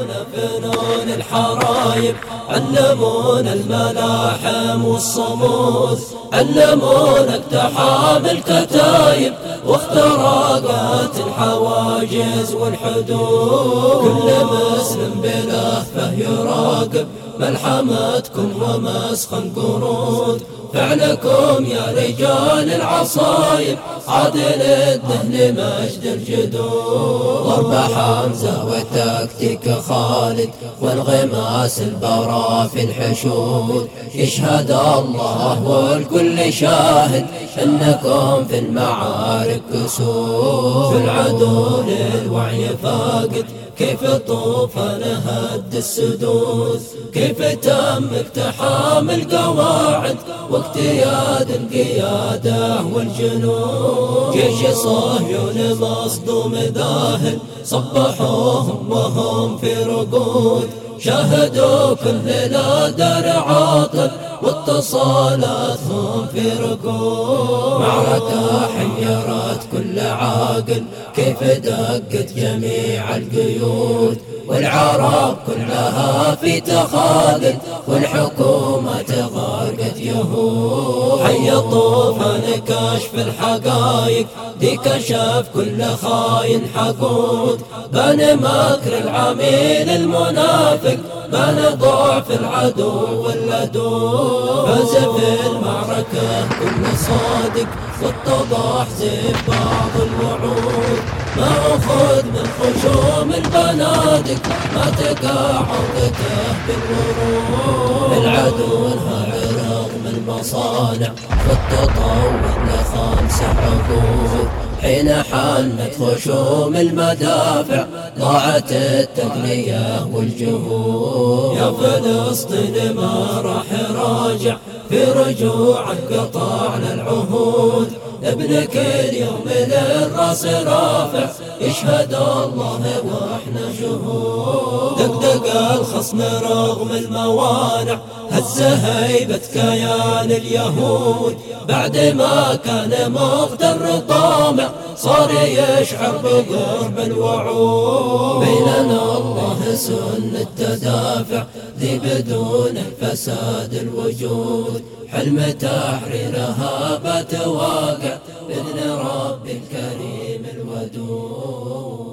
علمونا فنون الحرايب، علمونا الملاحم والصمود، علمونا اقتحام الكتايب واختراقات الحواجز والحدود. كل مسلم بلهفه يراقب ملحمتكم ومسخ القرود، فعلكم يا رجال العصايب عادل الدهن مجد الجدود. ضرب حمزة والتكتيك خالد والغماس البرا في الحشود، يشهد الله والكل شاهد انكم في المعارك كسود. في العدو للوعي فاقد كيف طوفان هد السدود، كيف تم اقتحام القواعد واقتياد القيادة والجنود. جيش صهيون مصدوم ذاهل صبحوهم وهم في رقود، شاهدوا كل نادر عاطل واتصالاتهم في ركود. معركة حيرت كل عاقل كيف دقت جميع القيود، والعرب كلها في تخاذل والحكومة غرقت يهود. حي طوفان كشف الحقائق دي كشف كل خاين حقود، بان مكر العميل المنافق، بان ضعف العدو واللدود. فاز في المعركة كل صادق واتضح زيف بعض الوعود، ما أخذ من خشوم البنادق، ما تقاعدته بالورود. العدو انهار رغم المصانع والتطور ل5 عقود، حين حنت خشوم المدافع ضاعت التقنية والجهود. يا فلسطين ما راح راجع في رجوعك قطعنا العهود، ابنك اليوم للراس رافع يشهد الله واحنا شهود. دقدق الخصم رغم الموانع هز هيبة كيان اليهود، بعد ما كان مغتر طامع صار يشعر بقرب الوعود. بيننا الله سن التدافع ذي بدون فساد الوجود، حلم تحريرها بات واقع بإذن رب الكريم الودود.